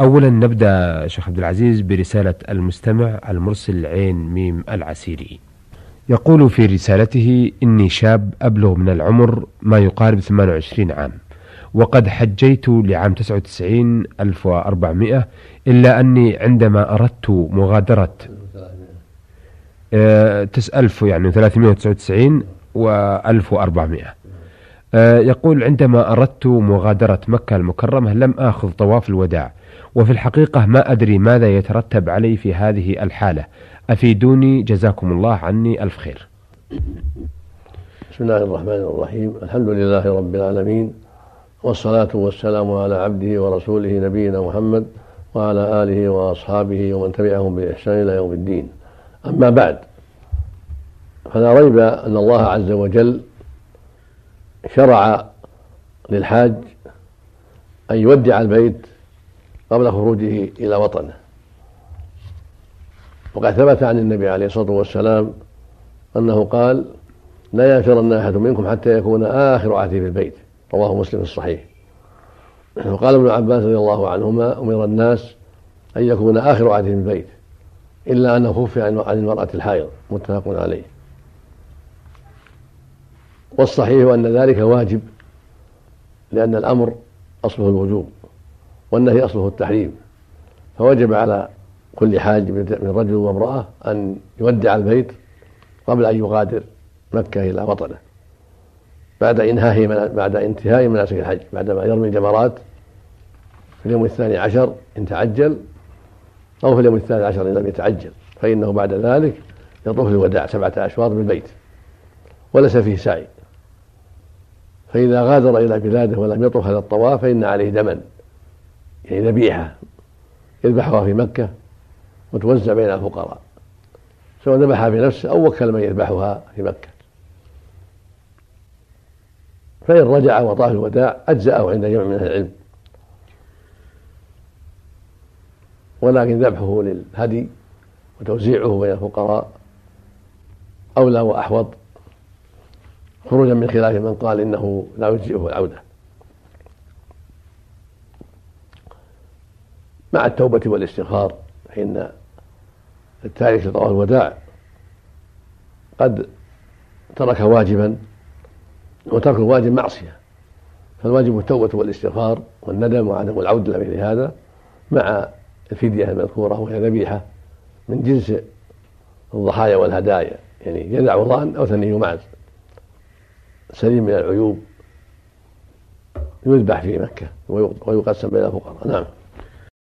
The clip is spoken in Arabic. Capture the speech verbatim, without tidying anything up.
أولا نبدأ شيخ عبد العزيز برسالة المستمع المرسل عين ميم العسيري. يقول في رسالته: إني شاب أبلغ من العمر ما يقارب ثمانية وعشرين عام، وقد حجيت لعام تسعة وتسعين ألف وأربعمائة، إلا أني عندما أردت مغادرة آه ألف يعني ثلاثمائة وتسعة وتسعين وألف وأربعمائة. آه يقول: عندما أردت مغادرة مكة المكرمة لم آخذ طواف الوداع، وفي الحقيقة ما أدري ماذا يترتب علي في هذه الحالة، أفيدوني جزاكم الله عني ألف خير. بسم الله الرحمن الرحيم. الحمد لله رب العالمين، والصلاة والسلام على عبده ورسوله نبينا محمد وعلى آله وأصحابه ومن تبعهم بإحسان إلى يوم الدين. أما بعد، فلا ريب أن الله عز وجل شرع للحاج أن يودع البيت قبل خروجه إلى وطنه، وقد ثبت عن النبي عليه الصلاة والسلام أنه قال: لا ينفرن أحد منكم حتى يكون آخر عهده في البيت، رواه مسلم في الصحيح. وقال ابن عباس رضي الله عنهما: أمر الناس أن يكون آخر عهده في البيت إلا أنه خفي عن المرأة الحائض، متفق عليه. والصحيح أن ذلك واجب، لأن الأمر أصله الوجوب والنهي أصله التحريم، فوجب على كل حاج من رجل وامرأة أن يودع البيت قبل أن يغادر مكة إلى وطنه، بعد إنهاء بعد انتهاء مناسك الحج، بعدما يرمي الجمرات في اليوم الثاني عشر إن تعجل، أو في اليوم الثالث عشر إن لم يتعجل، فإنه بعد ذلك يطوف الوداع سبعة أشواط بالبيت وليس فيه سعي. فإذا غادر إلى بلاده ولم يطوف هذا الطواف فإن عليه دما، يعني ذبيحة يذبحها في مكة وتوزع بين الفقراء، سواء ذبحها بنفسه أو وكل من يذبحها في مكة. فإن رجع وطاف الوداع أجزأه عند جمع من أهل العلم، ولكن ذبحه للهدي وتوزيعه بين الفقراء أولى وأحوط، خروجا من خلاف من قال إنه لا يجزئه العودة، مع التوبة والاستغفار، فإن التارك لطواف الوداع قد ترك واجبا، وترك الواجب معصية، فالواجب التوبة والاستغفار والندم وعدم العودة إلى مثل هذا، مع الفدية المذكورة وهي ذبيحة من جنس الضحايا والهدايا، يعني جذع ضأن أو ثني معز سليم من العيوب يذبح في مكة ويقسم بين الفقراء. نعم.